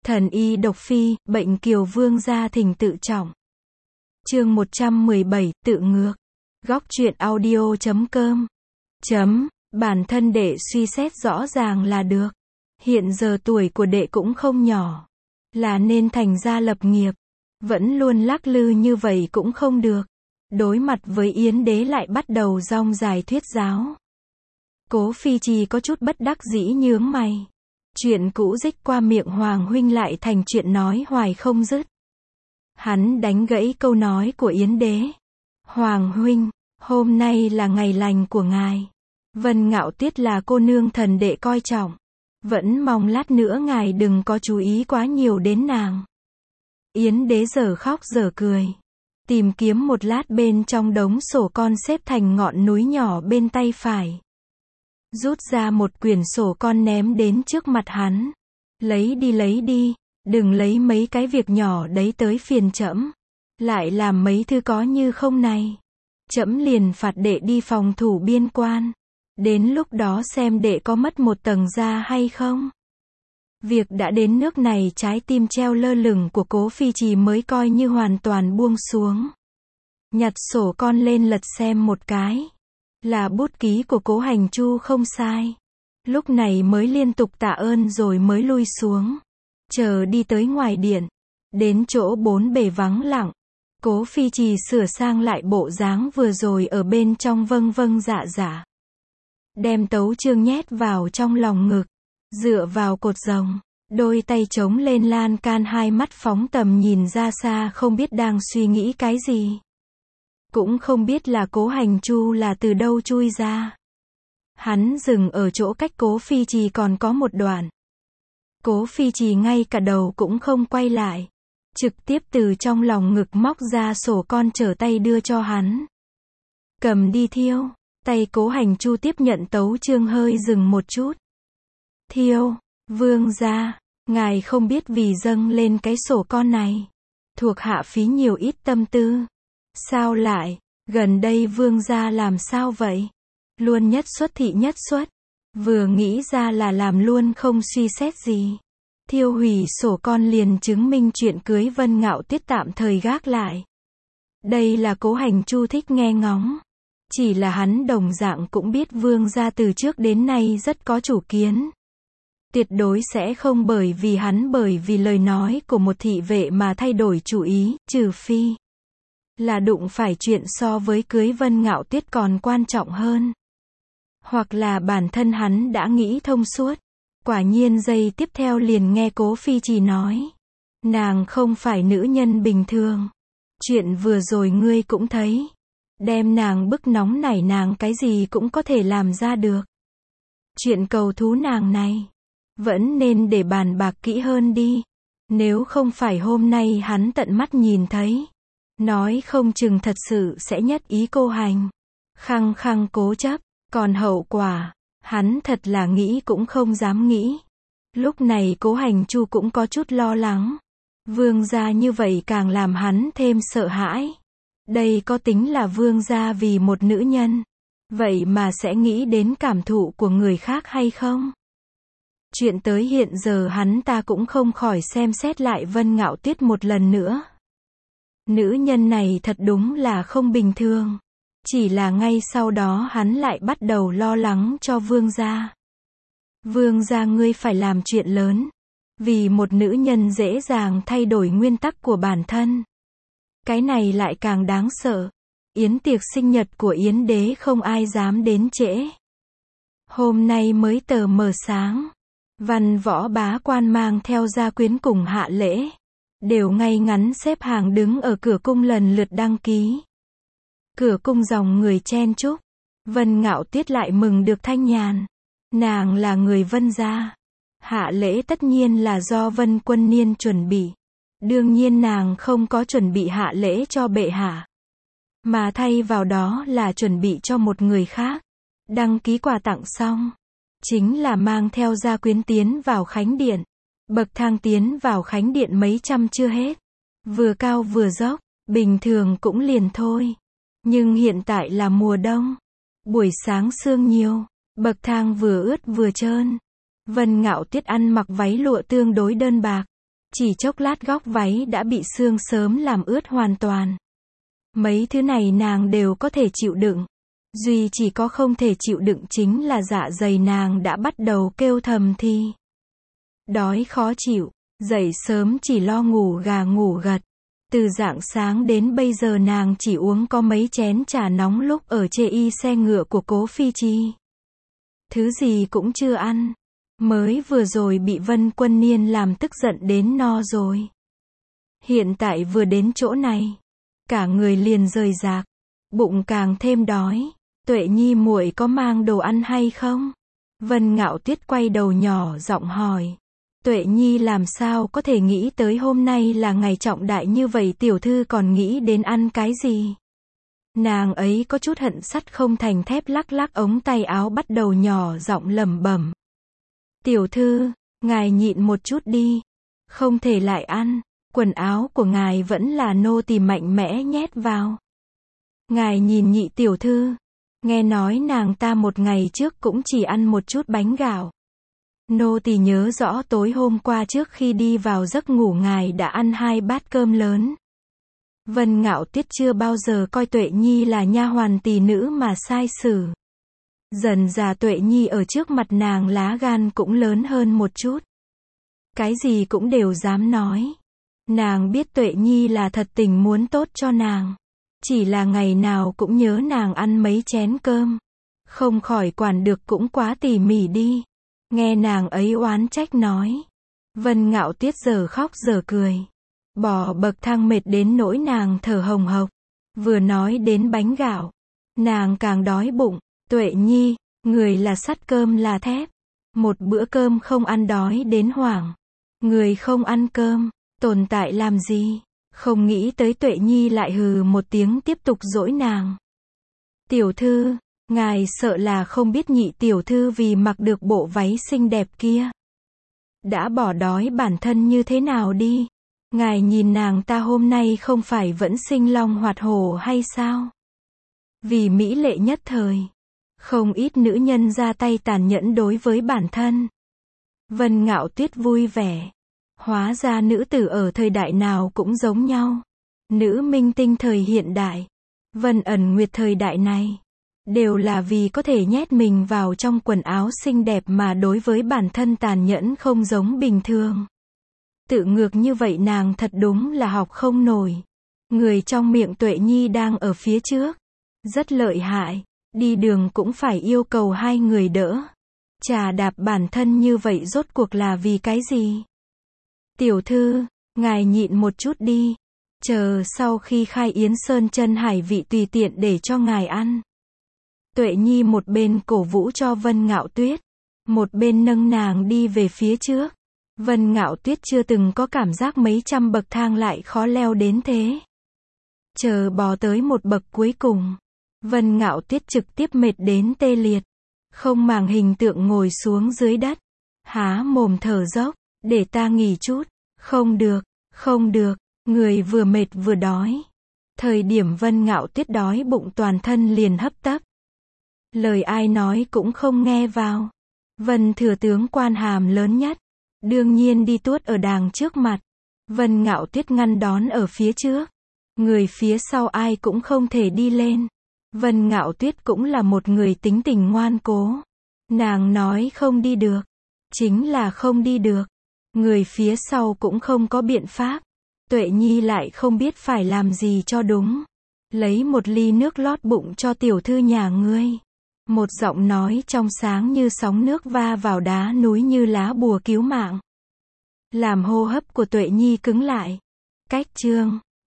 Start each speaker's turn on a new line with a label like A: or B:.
A: Thần y độc phi, bệnh Kiều Vương gia thỉnh tự trọng. Chương 117, tự ngược. Góc truyện audio.com. Bản thân đệ suy xét rõ ràng là được. Hiện giờ tuổi của đệ cũng không nhỏ. Là nên thành gia lập nghiệp. Vẫn luôn lắc lư như vậy cũng không được. Đối mặt với Yến đế lại bắt đầu rong dài thuyết giáo. Cố Phi Trì có chút bất đắc dĩ nhướng mày. Chuyện cũ dích qua miệng Hoàng huynh lại thành chuyện nói hoài không dứt. Hắn đánh gãy câu nói của Yến đế. Hoàng huynh, hôm nay là ngày lành của ngài. Vân Ngạo Tuyết là cô nương thần đệ coi trọng. Vẫn mong lát nữa ngài đừng có chú ý quá nhiều đến nàng. Yến đế giờ khóc giờ cười. Tìm kiếm một lát bên trong đống sổ con xếp thành ngọn núi nhỏ bên tay phải. Rút ra một quyển sổ con ném đến trước mặt hắn. Lấy đi, đừng lấy mấy cái việc nhỏ đấy tới phiền trẫm. Lại làm mấy thứ có như không này. Trẫm liền phạt đệ đi phòng thủ biên quan. Đến lúc đó xem đệ có mất một tầng da hay không. Việc đã đến nước này trái tim treo lơ lửng của Cố Phi Trì mới coi như hoàn toàn buông xuống. Nhặt sổ con lên lật xem một cái. Là bút ký của Cố Hành Chu không sai. Lúc này mới liên tục tạ ơn rồi mới lui xuống. Chờ đi tới ngoài điện. Đến chỗ bốn bề vắng lặng. Cố Phi Trì sửa sang lại bộ dáng vừa rồi ở bên trong vâng dạ dạ. Đem tấu chương nhét vào trong lòng ngực. Dựa vào cột rồng. Đôi tay chống lên lan can, hai mắt phóng tầm nhìn ra xa không biết đang suy nghĩ cái gì. Cũng không biết là Cố Hành Chu là từ đâu chui ra. Hắn dừng ở chỗ cách Cố Phi Trì còn có một đoạn. Cố Phi Trì ngay cả đầu cũng không quay lại. Trực tiếp từ trong lòng ngực móc ra sổ con trở tay đưa cho hắn. Cầm đi thiêu. Tay Cố Hành Chu tiếp nhận tấu chương hơi dừng một chút. Thiêu, vương gia, ngài không biết vì dâng lên cái sổ con này. Thuộc hạ phí nhiều ít tâm tư. Sao lại, gần đây vương gia làm sao vậy? Luôn nhất xuất thị nhất xuất. Vừa nghĩ ra là làm luôn không suy xét gì. Thiêu hủy sổ con liền chứng minh chuyện cưới Vân Ngạo Tuyết tạm thời gác lại. Đây là Cố Hành Chu thích nghe ngóng. Chỉ là hắn đồng dạng cũng biết vương gia từ trước đến nay rất có chủ kiến. Tuyệt đối sẽ không bởi vì lời nói của một thị vệ mà thay đổi chủ ý, trừ phi là đụng phải chuyện so với cưới Vân Ngạo Tuyết còn quan trọng hơn. Hoặc là bản thân hắn đã nghĩ thông suốt. Quả nhiên giây tiếp theo liền nghe Cố Phi Trì nói. Nàng không phải nữ nhân bình thường. Chuyện vừa rồi ngươi cũng thấy. Đem nàng bức nóng nảy nàng cái gì cũng có thể làm ra được. Chuyện cầu thú nàng này. Vẫn nên để bàn bạc kỹ hơn đi. Nếu không phải hôm nay hắn tận mắt nhìn thấy. Nói không chừng thật sự sẽ nhất ý cô hành. Khăng khăng cố chấp. Còn hậu quả, hắn thật là nghĩ cũng không dám nghĩ. Lúc này Cố Hành Chu cũng có chút lo lắng. Vương gia như vậy càng làm hắn thêm sợ hãi. Đây có tính là vương gia vì một nữ nhân. Vậy mà sẽ nghĩ đến cảm thụ của người khác hay không? Chuyện tới hiện giờ hắn ta cũng không khỏi xem xét lại Vân Ngạo Tuyết một lần nữa. Nữ nhân này thật đúng là không bình thường. Chỉ là ngay sau đó hắn lại bắt đầu lo lắng cho vương gia. Vương gia ngươi phải làm chuyện lớn. Vì một nữ nhân dễ dàng thay đổi nguyên tắc của bản thân. Cái này lại càng đáng sợ. Yến tiệc sinh nhật của Yến đế không ai dám đến trễ. Hôm nay mới tờ mờ sáng. Văn võ bá quan mang theo gia quyến cùng hạ lễ. Đều ngay ngắn xếp hàng đứng ở cửa cung lần lượt đăng ký. Cửa cung dòng người chen chúc. Vân Ngạo Tuyết lại mừng được thanh nhàn. Nàng là người Vân gia. Hạ lễ tất nhiên là do Vân Quân Niên chuẩn bị. Đương nhiên nàng không có chuẩn bị hạ lễ cho bệ hạ. Mà thay vào đó là chuẩn bị cho một người khác. Đăng ký quà tặng xong. Chính là mang theo gia quyến tiến vào khánh điện. Bậc thang tiến vào khánh điện mấy trăm chưa hết. Vừa cao vừa dốc. Bình thường cũng liền thôi. Nhưng hiện tại là mùa đông. Buổi sáng sương nhiều. Bậc thang vừa ướt vừa trơn. Vân Ngạo Tuyết ăn mặc váy lụa tương đối đơn bạc. Chỉ chốc lát góc váy đã bị sương sớm làm ướt hoàn toàn. Mấy thứ này nàng đều có thể chịu đựng. Duy chỉ có không thể chịu đựng chính là dạ dày nàng đã bắt đầu kêu thầm thì. Đói khó chịu, dậy sớm chỉ lo ngủ gà ngủ gật. Từ rạng sáng đến bây giờ nàng chỉ uống có mấy chén trà nóng lúc ở chê xe ngựa của Cố Phi Chi. Thứ gì cũng chưa ăn. Mới vừa rồi bị Vân Quân Niên làm tức giận đến no rồi. Hiện tại vừa đến chỗ này, cả người liền rời rạc, bụng càng thêm đói. Tuệ Nhi muội có mang đồ ăn hay không? Vân Ngạo Tuyết quay đầu nhỏ giọng hỏi. Tuệ Nhi làm sao có thể nghĩ tới hôm nay là ngày trọng đại như vậy, tiểu thư còn nghĩ đến ăn cái gì? Nàng ấy có chút hận sắt không thành thép, lắc lắc ống tay áo bắt đầu nhỏ giọng lẩm bẩm. Tiểu thư, ngài nhịn một chút đi. Không thể lại ăn, quần áo của ngài vẫn là nô tỳ mạnh mẽ nhét vào. Ngài nhìn nhị tiểu thư, nghe nói nàng ta một ngày trước cũng chỉ ăn một chút bánh gạo. Nô tỳ nhớ rõ tối hôm qua trước khi đi vào giấc ngủ ngài đã ăn 2 bát cơm lớn. Vân Ngạo Tuyết chưa bao giờ coi Tuệ Nhi là nha hoàn tỳ nữ mà sai xử. Dần dà Tuệ Nhi ở trước mặt nàng lá gan cũng lớn hơn một chút. Cái gì cũng đều dám nói. Nàng biết Tuệ Nhi là thật tình muốn tốt cho nàng. Chỉ là ngày nào cũng nhớ nàng ăn mấy chén cơm. Không khỏi quản được cũng quá tỉ mỉ đi. Nghe nàng ấy oán trách nói. Vân Ngạo Tuyết giờ khóc giờ cười. Bỏ bậc thang mệt đến nỗi nàng thở hồng hộc. Vừa nói đến bánh gạo, nàng càng đói bụng. Tuệ Nhi, người là sắt cơm là thép. Một bữa cơm không ăn đói đến hoảng. Người không ăn cơm, tồn tại làm gì? Không nghĩ tới Tuệ Nhi lại hừ một tiếng tiếp tục dỗi nàng. Tiểu thư, ngài sợ là không biết nhị tiểu thư vì mặc được bộ váy xinh đẹp kia. Đã bỏ đói bản thân như thế nào đi. Ngài nhìn nàng ta hôm nay không phải vẫn sinh long hoạt hổ hay sao? Vì mỹ lệ nhất thời. Không ít nữ nhân ra tay tàn nhẫn đối với bản thân. Vân Ngạo Tuyết vui vẻ. Hóa ra nữ tử ở thời đại nào cũng giống nhau. Nữ minh tinh thời hiện đại, Vân Ẩn Nguyệt thời đại này, đều là vì có thể nhét mình vào trong quần áo xinh đẹp mà đối với bản thân tàn nhẫn không giống bình thường. Tự ngược như vậy nàng thật đúng là học không nổi. Người trong miệng Tuệ Nhi đang ở phía trước. Rất lợi hại. Đi đường cũng phải yêu cầu hai người đỡ. Chà đạp bản thân như vậy rốt cuộc là vì cái gì? Tiểu thư, ngài nhịn một chút đi. Chờ sau khi khai yến sơn chân hải vị tùy tiện để cho ngài ăn. Tuệ Nhi một bên cổ vũ cho Vân Ngạo Tuyết, một bên nâng nàng đi về phía trước. Vân Ngạo Tuyết chưa từng có cảm giác mấy trăm bậc thang lại khó leo đến thế. Chờ bò tới một bậc cuối cùng, Vân Ngạo Tuyết trực tiếp mệt đến tê liệt. Không màng hình tượng ngồi xuống dưới đất. Há mồm thở dốc, để ta nghỉ chút. Không được, không được, người vừa mệt vừa đói. Thời điểm Vân Ngạo Tuyết đói bụng toàn thân liền hấp tấp. Lời ai nói cũng không nghe vào. Vân thừa tướng quan hàm lớn nhất, đương nhiên đi tuốt ở đàng trước mặt. Vân Ngạo Tuyết ngăn đón ở phía trước. Người phía sau ai cũng không thể đi lên. Vân Ngạo Tuyết cũng là một người tính tình ngoan cố. Nàng nói không đi được, chính là không đi được. Người phía sau cũng không có biện pháp. Tuệ Nhi lại không biết phải làm gì cho đúng. Lấy một ly nước lót bụng cho tiểu thư nhà ngươi. Một giọng nói trong sáng như sóng nước va vào đá núi như lá bùa cứu mạng. Làm hô hấp của Tuệ Nhi cứng lại. Cách chương